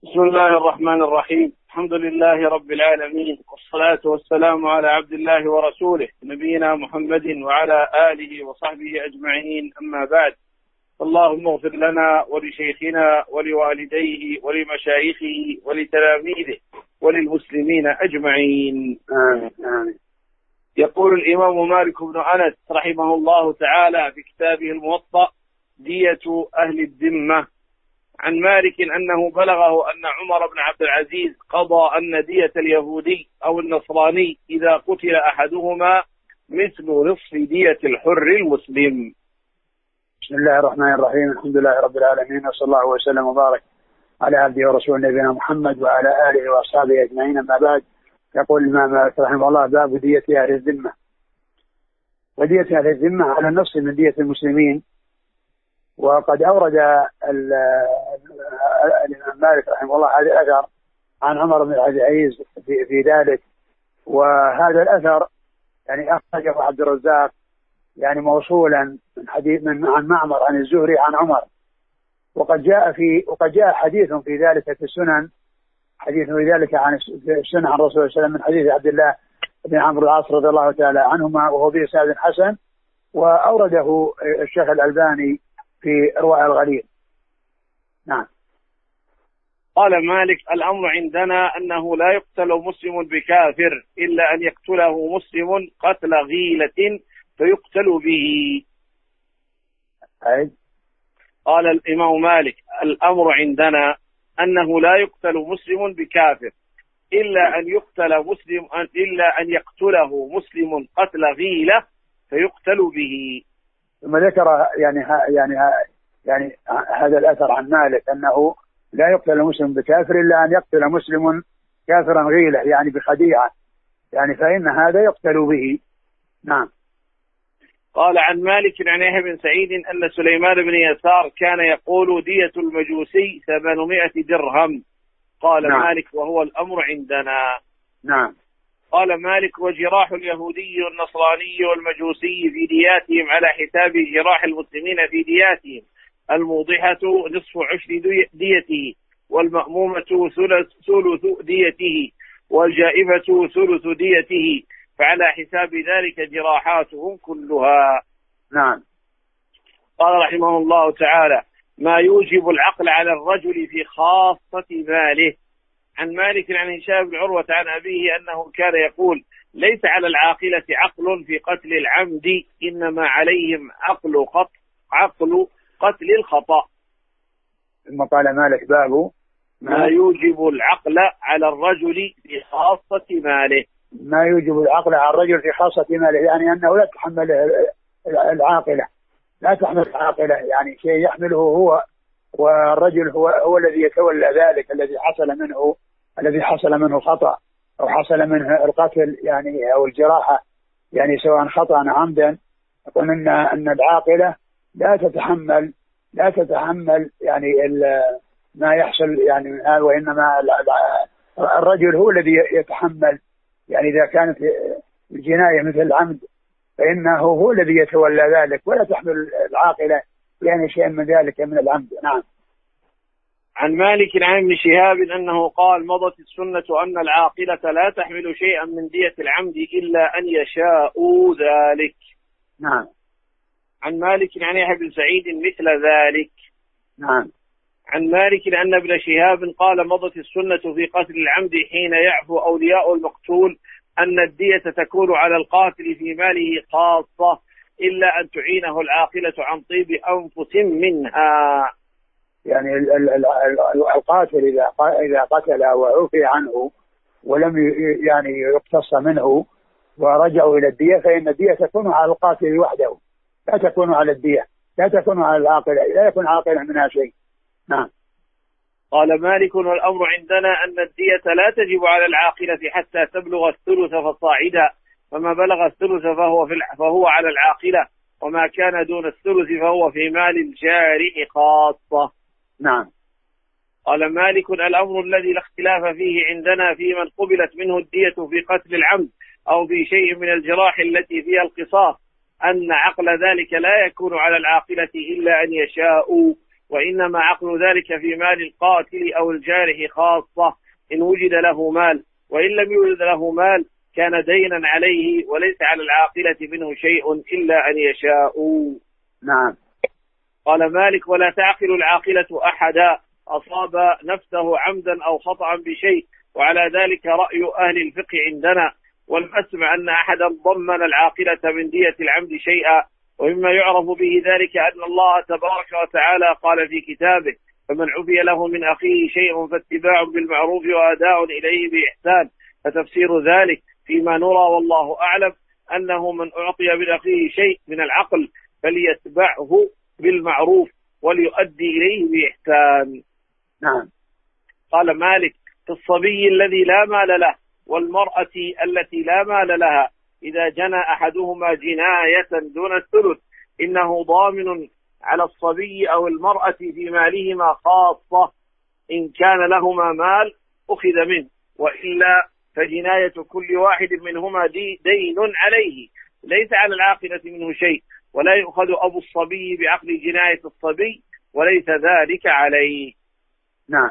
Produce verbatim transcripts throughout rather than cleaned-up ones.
بسم الله الرحمن الرحيم. الحمد لله رب العالمين، والصلاة والسلام على عبد الله ورسوله نبينا محمد وعلى آله وصحبه أجمعين، أما بعد. اللهم اغفر لنا ولشيخنا ولوالديه ولمشايخه ولتلاميذه وللمسلمين أجمعين. آمين آمين. يقول الإمام مالك بن أنس رحمه الله تعالى في كتابه الموطأ: دية أهل الذمة. عن مالك أنه بلغه أن عمر بن عبد العزيز قضى أن دية اليهودي أو النصراني إذا قتل أحدهما مثل نصف دية الحر المسلم. بسم الله الرحمن الرحيم. الحمد لله رب العالمين، وصلى الله وسلم وبارك على عبده ورسوله نبينا محمد وعلى آله وأصحابه أجمعين، أما بعد. يقول الإمام مالك رحمه الله: باب دية أهل الذمة. ودية أهل الذمة على النصف من دية المسلمين. وقد أورد الإمام مالك رحمه الله هذا الأثر عن عمر بن عبد العزيز في, في ذلك، وهذا الأثر يعني أخرجه عبد الرزاق يعني موصولا من حديث من عن معمر عن الزهري عن عمر. وقد جاء في وقد جاء حديث في ذلك في السنن، حديث في ذلك عن السنن عن الرسول صلى الله عليه وسلم من حديث عبد الله بن عمرو العاص رضي الله تعالى عنهما، وهو بإسناد حسن، وأورده الشيخ الألباني في إرواء الغليل. نعم. قال مالك: الأمر عندنا أنه لا يقتل مسلم بكافر إلا أن يقتله مسلم قتل غيلة فيقتل به. أي. قال الإمام مالك: الأمر عندنا أنه لا يقتل مسلم بكافر إلا أن يقتل مسلم إلا أن يقتله مسلم قتل غيلة فيقتل به. ثم ذكر يعني ها يعني ها يعني هذا الأثر عن مالك أنه لا يقتل مسلم بكافر إلا أن يقتل مسلم كافرا غيلة، يعني بخديعة، يعني فإن هذا يقتل به. نعم. قال عن مالك عن يحيى بن سعيد أن سليمان بن يسار كان يقول: دية المجوسي ثمانمائة درهم. قال نعم. مالك: وهو الأمر عندنا. نعم. قال مالك: وجراح اليهودي والنصراني والمجوسي في دياتهم على حساب جراح المسلمين في دياتهم، الموضحة نصف عشر ديته، والمأمومة ثلث ديته، والجائفة ثلث ديته، فعلى حساب ذلك جراحاتهم كلها. نعم. قال رحمه الله تعالى: ما يوجب العقل على الرجل في خاصة ماله. عن مالك عن هشام بن عروة عن أبيه أنه كان يقول: ليس على العاقلة عقل في قتل العمد، إنما عليهم عقل قتل عقل قتل الخطأ. ثم قال مالك: باب ما يوجب العقل على الرجل في خاصة ماله. ما يوجب العقل على الرجل في خاصة ماله، يعني أنه لا تحمل العاقلة لا تحمل العاقلة يعني شيء يحمله هو، والرجل هو هو الذي يتولى ذلك، الذي حصل منه الذي حصل منه خطأ أو حصل منه القتل يعني أو الجراحة، يعني سواء خطأ أو عمدا. يقول أن أن العاقلة لا تتحمل لا تتحمل يعني ما يحصل يعني من هذا، وإنما الرجل هو الذي يتحمل. يعني إذا كانت الجناية مثل العمد فإنه هو الذي يتولى ذلك، ولا تحمل العاقلة يعني شيء من ذلك من العمد. نعم. عن مالك عن ابن شهاب أنه قال: مضت السنة أن العاقلة لا تحمل شيئا من دية العمد إلا أن يشاءوا ذلك. نعم. عن مالك عن يحيى بن سعيد مثل ذلك. نعم. عن مالك أن ابن شهاب قال: مضت السنة في قتل العمد حين يعفو أولياء المقتول أن الدية تكون على القاتل في ماله خاصة، إلا أن تعينه العاقلة عن طيب أنفس منها. يعني القاتل إذا إذا قتل وعفي عنه ولم يعني يقتص منه ورجعوا إلى الدية، فإن الدية تكون على القاتل وحده، لا تكون على الدية، لا تكون على العاقلة، لا يكون عاقلة منها شيء. نعم. قال مالك: والأمر عندنا أن الدية لا تجب على العاقلة حتى تبلغ الثلث فصاعدا، فما بلغ الثلث فهو في فهو على العاقلة، وما كان دون الثلث فهو في مال الجارح خاصة. نعم. قال مالك: الأمر الذي لا اختلاف فيه عندنا في من قبلت منه الدية في قتل العمد أو في شيء من الجراح التي فيها القصاص، أن عقل ذلك لا يكون على العاقلة إلا أن يشاءوا، وإنما عقل ذلك في مال القاتل أو الجارح خاصة إن وجد له مال، وإن لم يوجد له مال كان دينا عليه، وليس على العاقلة منه شيء إلا أن يشاءوا. نعم. قال مالك: ولا تعقل العاقلة أحدا أصاب نفسه عمدا أو خطأ بشيء، وعلى ذلك رأي أهل الفقه عندنا. والأسمع أن أحدا ضمن العاقلة من دية العمد شيئا، ومما يعرف به ذلك أن الله تبارك وتعالى قال في كتابه: فمن عفي له من أخيه شيء فاتباع بالمعروف وأداء إليه بإحسان. فتفسير ذلك فيما نرى والله أعلم أنه من أعطي من أخيه شيء من العقل فليتبعه بالمعروف وليؤدي إليه بإحسان. نعم. قال مالك: في الصبي الذي لا مال له والمرأة التي لا مال لها إذا جنى أحدهما جناية دون الثلث إنه ضامن على الصبي أو المرأة في مالهما خاصة. إن كان لهما مال أخذ منه، وإلا فجناية كل واحد منهما دي دين عليه، ليس على العاقلة منه شيء، ولا يؤخذ أبو الصبي بعقل جناية الصبي، وليس ذلك عليه. نعم.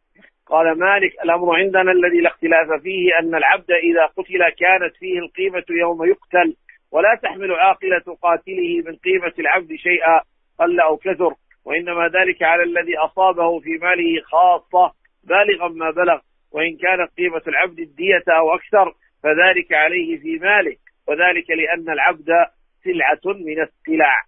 قال مالك: الأمر عندنا الذي لا اختلاف فيه أن العبد إذا قتل كانت فيه القيمة يوم يقتل، ولا تحمل عاقلة قاتله من قيمة العبد شيئا قل أو كثر، وإنما ذلك على الذي أصابه في ماله خاصة بالغا ما بلغ، وإن كانت قيمة العبد الدية أو أكثر فذلك عليه في ماله، وذلك لأن العبد سلعة من السلع.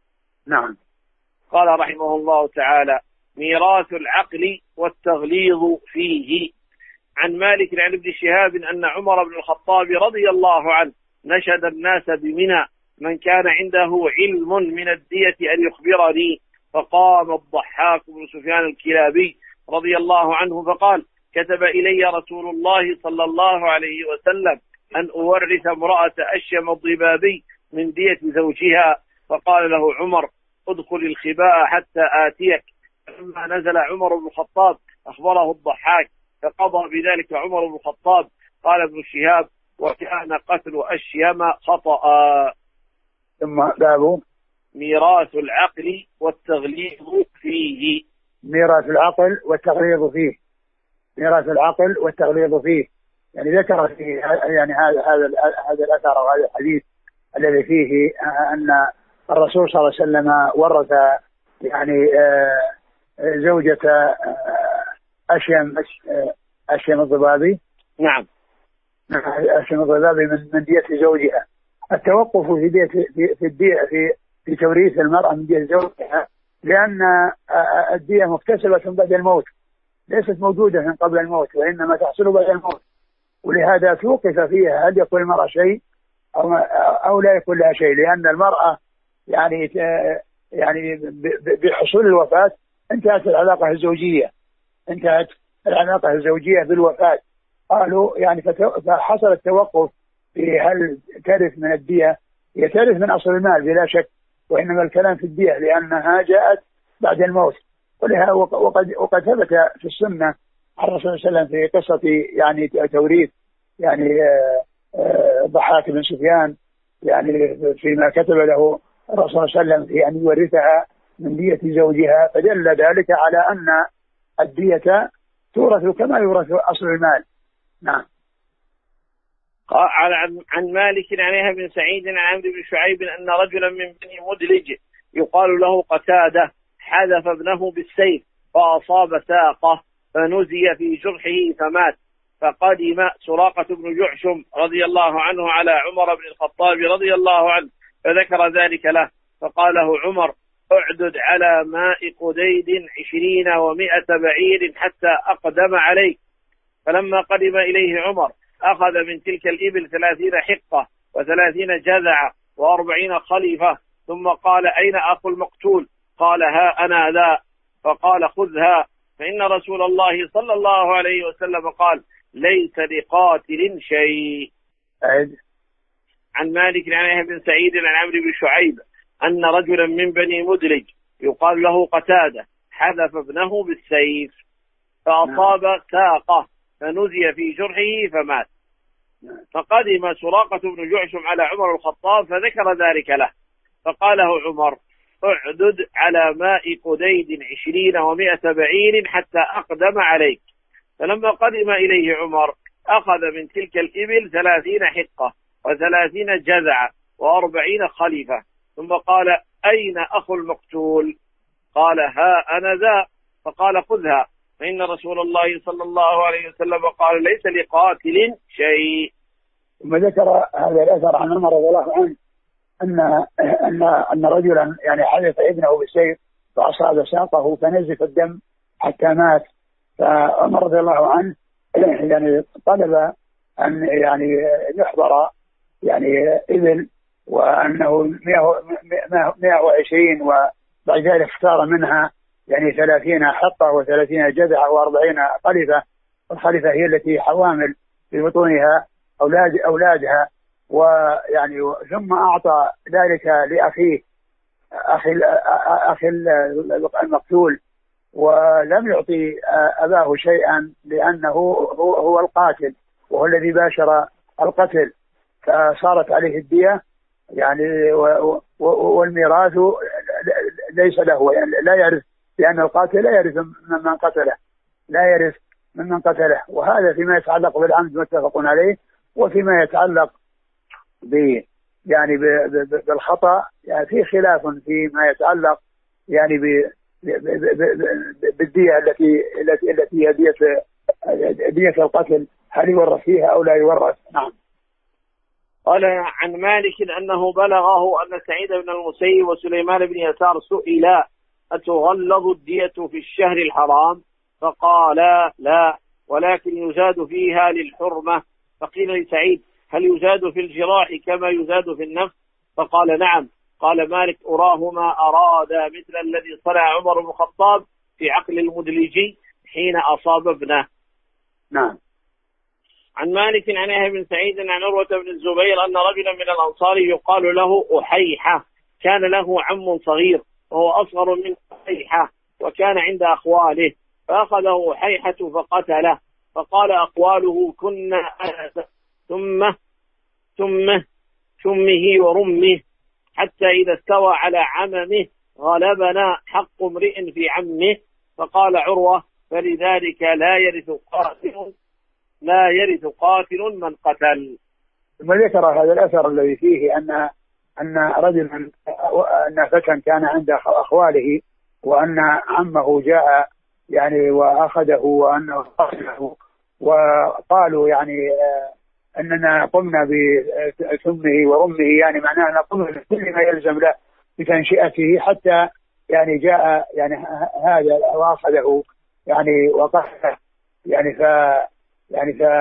نعم. قال رحمه الله تعالى: ميراث العقل والتغليظ فيه. عن مالك عن ابن شهاب أن عمر بن الخطاب رضي الله عنه نشد الناس بمنى: من كان عنده علم من الدية أن يخبرني. فقام الضحاك بن سفيان الكلابي رضي الله عنه فقال: كتب إلي رسول الله صلى الله عليه وسلم أن أورث امرأة أشيم الضبابي من دية زوجها. فقال له عمر: ادخل الخباء حتى آتيك. فلما نزل عمر بن الخطاب أخبره الضحاك فقضى بذلك عمر بن الخطاب. قال ابن شهاب: وكان قتل أشيم خطأ. ثم باب ميراث العقل والتغليظ فيه. ميراث العقل والتغليظ فيه. ميراث العقل والتغليظ فيه، يعني ذكر في يعني هذا هذا هذا الأثر وهذا الحديث الذي فيه أن الرسول صلى الله عليه وسلم ورث يعني زوجة أشيم أشيم الضبابي. نعم. أشيم الضبابي من من دية زوجها. التوقف في دية في في الدية في في توريث المرأة من دية زوجها لأن الدية مكتسبة بعد الموت، ليست موجودة من قبل الموت، وإنما تحصل بعد الموت، ولهذا توقف فيها هل يكون المرأة شيء أو أو لا يكون لها شيء، لأن المرأة يعني يعني بحصول الوفاة انتهت العلاقة الزوجية، انتهت العلاقة الزوجية بالوفاة. قالوا يعني فحصل التوقف في هل ترث من الدية. هي ترث من أصل المال بلا شك، وإنما الكلام في الدية لأنها جاءت بعد الموت. ولها وقد وقد ثبت في السنة عن الرسول صلى الله عليه وسلم في قصة يعني توريث يعني ضحاك بن سفيان، يعني فيما كتب له الرسول صلى الله عليه وسلم في أن يورثها من دية زوجها، فدل ذلك على أن الدية تورث كما يورث أصل المال. نعم. قال عن مالك عن يحيى بن سعيد عن عمرو بن شعيب أن رجلا من بني مدلج يقال له قتادة حذف ابنه بالسيف فأصاب ساقه فنزي في جرحه فمات. فقدم سراقة بن جعشم رضي الله عنه على عمر بن الخطاب رضي الله عنه فذكر ذلك له، فقال له عمر: اعدد على ماء قديد عشرين ومائة بعير حتى أقدم عليك. فلما قدم إليه عمر أخذ من تلك الإبل ثلاثين حقة وثلاثين جذعة وأربعين خليفة، ثم قال: أين أخو المقتول؟ قال: ها أنا ذا. فقال: خذها، فإن رسول الله صلى الله عليه وسلم قال: ليس لقاتل شيء. أعد. عن مالك عن يحيى بن سعيد عن عمرو بن شعيب أن رجلا من بني مدلج يقال له قتادة حذف ابنه بالسيف فأصاب ساقه فنزي في جرحه فمات. فقدم سراقة بن جعشم على عمر الخطاب فذكر ذلك له، فقال له عمر: اعدد على ماء قديد عشرين ومائة بعير حتى أقدم عليك. فلما قدم إليه عمر أخذ من تلك الإبل ثلاثين حقة وثلاثين جذعة وأربعين خليفة، ثم قال: أين أخو المقتول؟ قال: ها أنا ذا. فقال: خذها، فإن رسول الله صلى الله عليه وسلم قال: ليس لقاتل شيء. ثم ذكر هذا الأثر عن عمر رضي الله عنه أن أن أن رجلا يعني حدث ابنه بالسيف فأصاب ساقه فنزف الدم حتى مات. فعمر رضي الله عنه يعني طلب أن يعني يحضر يعني إبل، وأنه مئة وعشرين، وبعد ذلك اختار منها يعني ثلاثين حقة وثلاثين جذعة وأربعين خليفة. الخليفة هي التي حوامل في بطونها أولاد أولادها. ويعني ثم أعطى ذلك لأخيه أخي أخي المقتول، ولم يعطي أباه شيئا لأنه هو هو القاتل وهو الذي باشر القتل، فصارت عليه الدية يعني والميراث ليس له، يعني لا يرث، لأن القاتل لا يرث ممن قتله، لا يرث ممن قتله. وهذا فيما يتعلق بالعمد متفق عليه. وفيما يتعلق ب يعني بالخطأ يعني في خلاف فيما يتعلق يعني ب بالدية التي التي التي هي دية دية القتل، هل يورث فيها أو لا يورث؟ نعم. قال عن مالك أنه بلغه أن سعيد بن المسيب وسليمان بن يسار سئلا: أتغلظ الدية في الشهر الحرام؟ فقال: لا، ولكن يزاد فيها للحرمة. فقيل لسعيد: هل يزاد في الجراح كما يزاد في النفس؟ فقال: نعم. قال مالك: أراهما أراد مثل الذي صنع عمر بن الخطاب في عقل المدلجي حين أصاب ابنه. نعم. عن مالك عن يحيى بن سعيد عن عروة بن الزبير أن رجلا من الأنصار يقال له أحيحة كان له عم صغير وهو أصغر من أحيحة وكان عند أخواله، فأخذه أحيحة فقتله. فقال أقواله: كنا ثم ثم ثمه ورمه حتى إذا استوى على عممه غلبنا حق امرئ في عمه. فقال عروة: فلذلك لا يرث قاتل لا يرث قاتل من قتل. ثم ذكر هذا الأثر الذي فيه أن أن رجلا أن فتى كان عند أخواله وأن عمه جاء يعني وأخذه وأنه قتله، وقالوا يعني أننا قمنا بثمه ورمه، يعني معناه أن قمنا بكل ما يلزم له بتنشئته حتى يعني جاء يعني هذا وأخذه يعني وقتله يعني ف يعني ف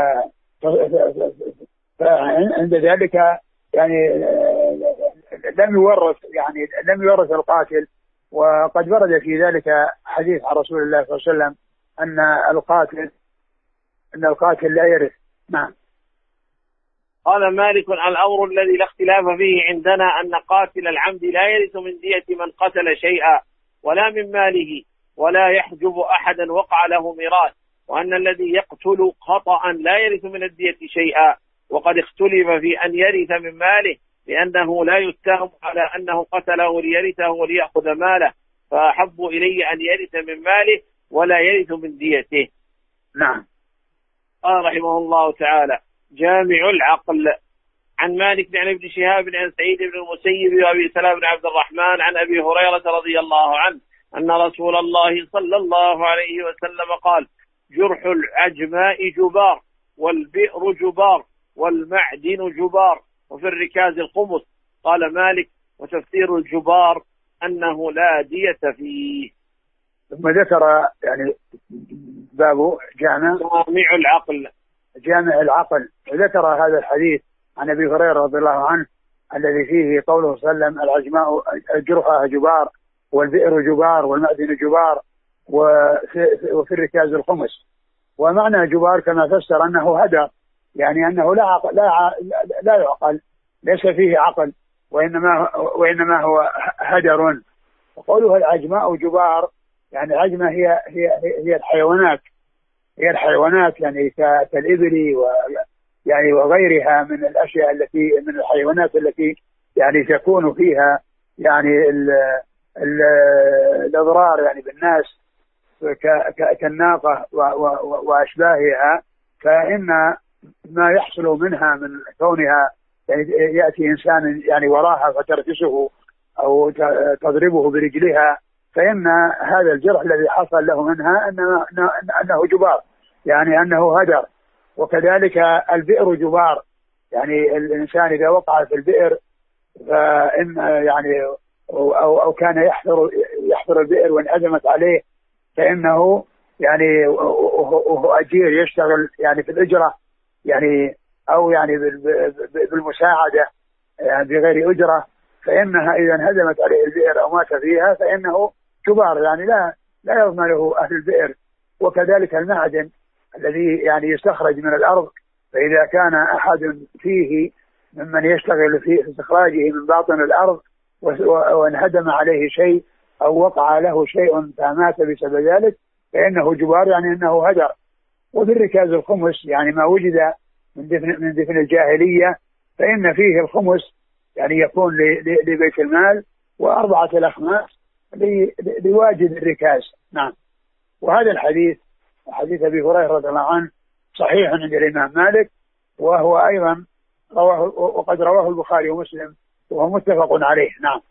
فعند ذلك يعني لم يورث يعني لم يورث القاتل. وقد ورد في ذلك حديث عن رسول الله صلى الله عليه وسلم أن القاتل أن القاتل لا يرث. نعم. قال مالك: الأمر الذي لا اختلاف فيه عندنا أن قاتل العمد لا يرث من دية من قتل شيئا ولا من ماله، ولا يحجب أحدا وقع له ميراث، وأن الذي يقتل خطأ لا يرث من الدية شيئا. وقد اختلف في أن يرث من ماله لأنه لا يتهم على أنه قتله ليرثه وليأخذ ماله، فأحب إلي أن يرث من ماله ولا يرث من ديته. نعم. قال رحمه الله تعالى: جامع العقل. عن مالك عن ابن شهاب عن سعيد بن المسيب وأبي سلمة بن عبد الرحمن عن أبي هريرة رضي الله عنه أن رسول الله صلى الله عليه وسلم قال: جرح العجماء جبار، والبئر جبار، والمعدن جبار، وفي الركاز الخمس. قال مالك: وتفسير الجبار أنه لا دية فيه. ثم ذكر يعني باب جامع جامع العقل جامع العقل ذكر هذا الحديث عن أبي هريرة رضي الله عنه الذي فيه قوله صلى الله عليه وسلم: العجماء جرحها جبار، والبئر جبار، والمعدن جبار، وفي الركاز الخمس. ومعنى جبار كما فسر أنه هدر، يعني أنه لا عقل لا لا يعقل، ليس فيه عقل، وإنما وإنما هو هدر. وقوله العجماء جبار يعني العجمة هي هي هي الحيوانات هي الحيوانات يعني كالإبل و يعني وغيرها من الأشياء التي من الحيوانات التي يعني تكون فيها يعني الأضرار يعني بالناس كالناقة وأشباهها، فإن ما يحصل منها من كونها يعني يأتي إنسان يعني وراها فتركسه أو تضربه برجلها، فإن هذا الجرح الذي حصل له منها أنه, أنه جبار، يعني أنه هدر. وكذلك البئر جبار، يعني الإنسان إذا وقع في البئر فإن يعني أو, أو كان يحفر يحفر البئر وانهدمت عليه، فإنه يعني وهو أجير يشتغل يعني في الأجرة يعني أو يعني بالمساعدة يعني بغير أجرة، فإنها إذا انهدمت عليه البئر أو مات فيها فإنه جبار، يعني لا لا يضمنه أهل البئر. وكذلك المعدن الذي يعني يستخرج من الأرض، فإذا كان أحد فيه ممن يشتغل في استخراجه من باطن الأرض وانهدم عليه شيء أو وقع له شيء فمات بسبب ذلك فإنه جبار، يعني أنه هدر. وفي الركاز الخمس يعني ما وجد من دفن, من دفن الجاهلية، فإن فيه الخمس يعني يكون لبيت المال، وأربعة الأخماس لواجد الركاز. نعم. وهذا الحديث حديث أبي هريرة رضي الله عنه صحيح عند الإمام مالك، وهو أيضا رواه وقد رواه البخاري ومسلم وهو متفق عليه. نعم.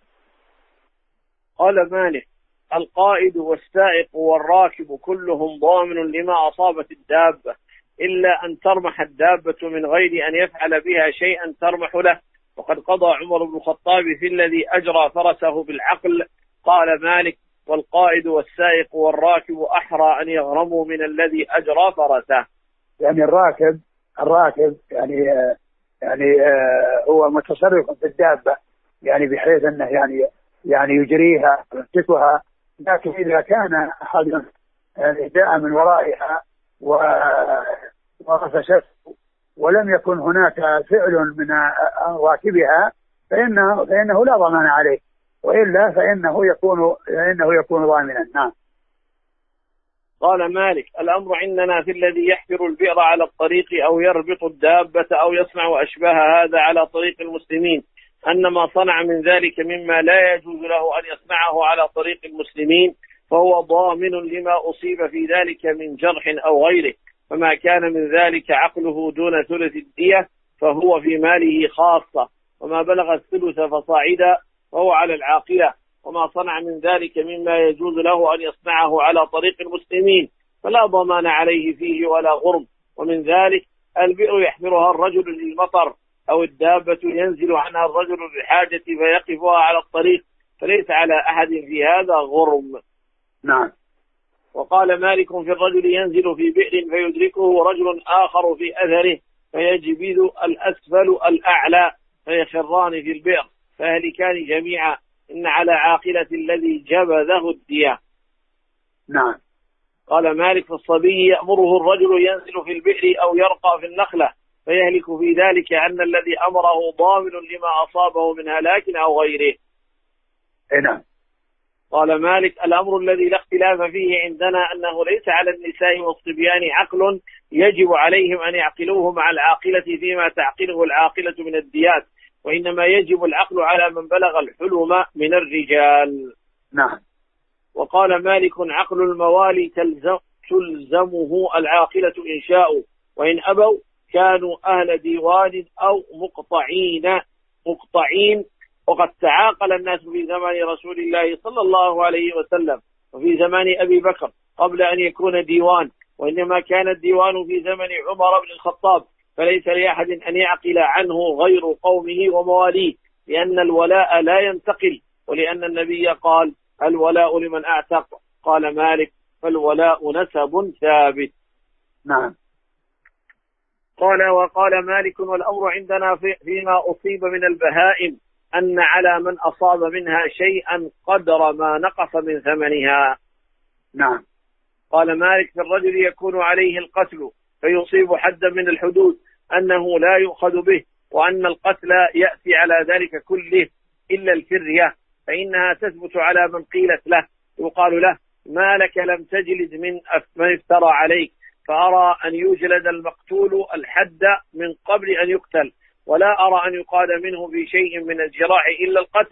قال مالك: القائد والسائق والراكب كلهم ضامن لما أصابت الدابة، إلا أن ترمح الدابة من غير أن يفعل بها شيئا ترمح له، وقد قضى عمر بن الخطاب في الذي أجرى فرسه بالعقل. قال مالك: والقائد والسائق والراكب أحرى أن يغرموا من الذي أجرى فرسه. يعني الراكب الراكب يعني يعني هو متصرف في الدابة، يعني بحيث أنه يعني يعني يجريها ويمسكها، لكن إذا كان أحد جاء من ورائها ورفسته ولم يكن هناك فعل من راكبها فإنه, فإنه لا ضمان عليه، وإلا فإنه يكون فإنه يكون ضامنا. نعم. قال مالك: الأمر عندنا في الذي يحفر البئر على الطريق أو يربط الدابة أو يصنع أشباه هذا على طريق المسلمين، أن ما صنع من ذلك مما لا يجوز له أن يصنعه على طريق المسلمين فهو ضامن لما أصيب في ذلك من جرح أو غيره، فما كان من ذلك عقله دون ثلث الدية فهو في ماله خاصة، وما بلغ الثلث فصاعدا فهو على العاقلة، وما صنع من ذلك مما يجوز له أن يصنعه على طريق المسلمين فلا ضمان عليه فيه ولا غرم. ومن ذلك البئر يحفرها الرجل للمطر، أو الدابة ينزل عنها الرجل للحاجة فيقفها على الطريق، فليس على أحد في هذا غرم. نعم. وقال مالك: في الرجل ينزل في بئر فيدركه رجل آخر في أثره فيجبذ الأسفل الأعلى فيخران في البئر فيهلكان جميعا، إن على عاقلة الذي جبذه الدية. نعم. قال مالك: في الصبي يأمره الرجل ينزل في البئر أو يرقى في النخلة فيهلك في ذلك أن الذي أمره ضامن لما أصابه من هلاك أو غيره. نعم. قال مالك: الأمر الذي لا اختلاف فيه عندنا أنه ليس على النساء والصبيان عقل يجب عليهم أن يعقلوه مع العاقلة فيما تعقله العاقلة من الديات، وإنما يجب العقل على من بلغ الحلم من الرجال. نعم. وقال مالك: عقل الموالي تلزم تلزمه العاقلة إن شاءوا، وإن أبوا كانوا أهل ديوان أو مقطعين مقطعين وقد تعاقل الناس في زمان رسول الله صلى الله عليه وسلم وفي زمان أبي بكر قبل أن يكون ديوان، وإنما كان الديوان في زمن عمر بن الخطاب، فليس لأحد أن يعقل عنه غير قومه ومواليه، لأن الولاء لا ينتقل، ولأن النبي قال: الولاء لمن أعتق. قال مالك: فالولاء نسب ثابت. نعم. قال وقال مالك: والأمر عندنا في فيما أصيب من البهائم أن على من أصاب منها شيئا قدر ما نقص من ثمنها. نعم. قال مالك: في الرجل يكون عليه القتل فيصيب حدا من الحدود أنه لا يؤخذ به، وأن القتل يأتي على ذلك كله إلا الفرية، فإنها تثبت على من قيلت له يقال له: ما لك لم تجلد من من افترى عليك، فأرى أن يجلد المقتول الحد من قبل أن يقتل، ولا أرى أن يقال منه في شيء من الجراح إلا القتل،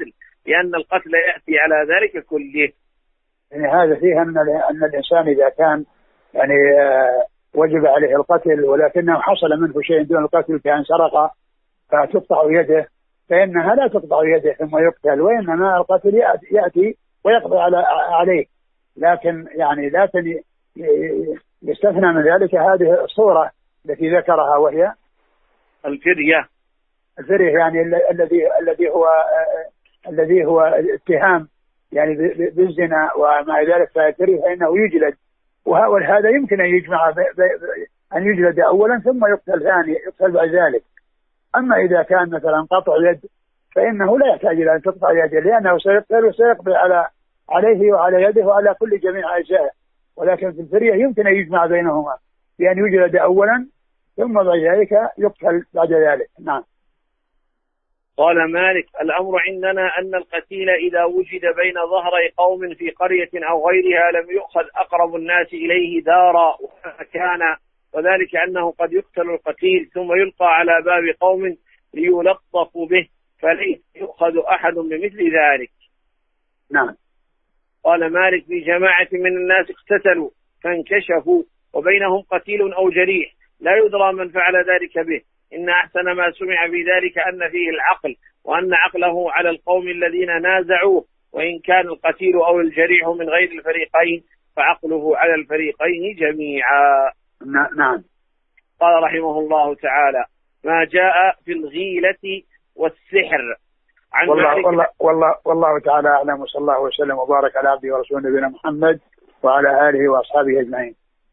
لأن القتل يأتي على ذلك كله. يعني هذا فيه أن أن الإنسان إذا كان يعني وجب عليه القتل ولكنه حصل منه شيء دون القتل كأن سرق فتقطع يده، فإنها لا تقطع يده ثم يقتل، وإنما القتل يأتي ويقضي على عليه. لكن يعني لكن يستثنى من ذلك هذه الصورة التي ذكرها وهي الفرية. الفرية يعني الذي الذي هو الذي هو اتهام يعني بالزنا ومع ذلك فالفرية فإنه يجلد، وهذا يمكن أن يجمع أن يجلد أولا ثم يقتل ثاني يقتل بعد ذلك. أما إذا كان مثلا قطع يد فإنه لا يحتاج إلى أن تقطع يده، لأنه سيقتل وسيقضي على عليه وعلى يده وعلى كل جميع أجزائه. ولكن في الفرية يمكن أن يجمع بينهما بأن يجلد أولا ثم بعد ذلك يقتل بعد ذلك. نعم. قال مالك: الأمر عندنا أن القتيل إذا وجد بين ظهري قوم في قرية أو غيرها لم يؤخذ أقرب الناس إليه دارا وكان، وذلك أنه قد يقتل القتيل ثم يلقى على باب قوم ليلطفوا به، فليس يؤخذ أحد بمثل ذلك. نعم. قال مالك: في جماعة من الناس اقتتلوا فانكشفوا وبينهم قتيل أو جريح لا يدرى من فعل ذلك به، إن أحسن ما سمع في ذلك أن فيه العقل، وأن عقله على القوم الذين نازعوه، وإن كان القتيل أو الجريح من غير الفريقين فعقله على الفريقين جميعا. نعم. قال رحمه الله تعالى: ما جاء في الغيلة والسحر. عن والله, والله, والله, والله تعالى أعلم، وصلى الله وسلم وبارك على عبده ورسوله نبينا محمد وعلى آله وأصحابه أجمعين.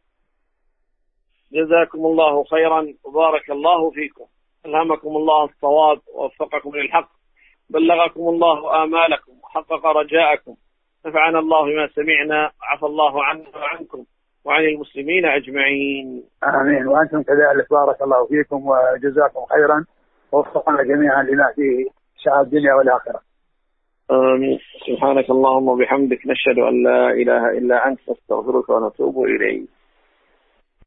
جزاكم الله خيرا وبارك الله فيكم، ألهمكم الله الصواب ووفقكم للحق، بلغكم الله آمالكم وحقق رجاءكم، نفعنا الله بما سمعنا، عفى الله عنا وعنكم وعن المسلمين أجمعين. آمين. وأنتم كذلك، بارك الله فيكم وجزاكم خيرا ووفقنا جميعا لما فيه سعادة الدنيا والآخرة. آمين. سبحانك اللهم وبحمدك، نشهد أن لا إله إلا أنت، نستغفرك ونتوب إليك.